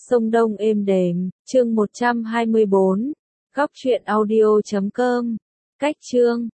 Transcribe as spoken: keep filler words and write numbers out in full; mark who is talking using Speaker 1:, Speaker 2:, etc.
Speaker 1: sông Đông êm đềm, chương một trăm hai mươi bốn, góc truyện audio chấm com, cách chương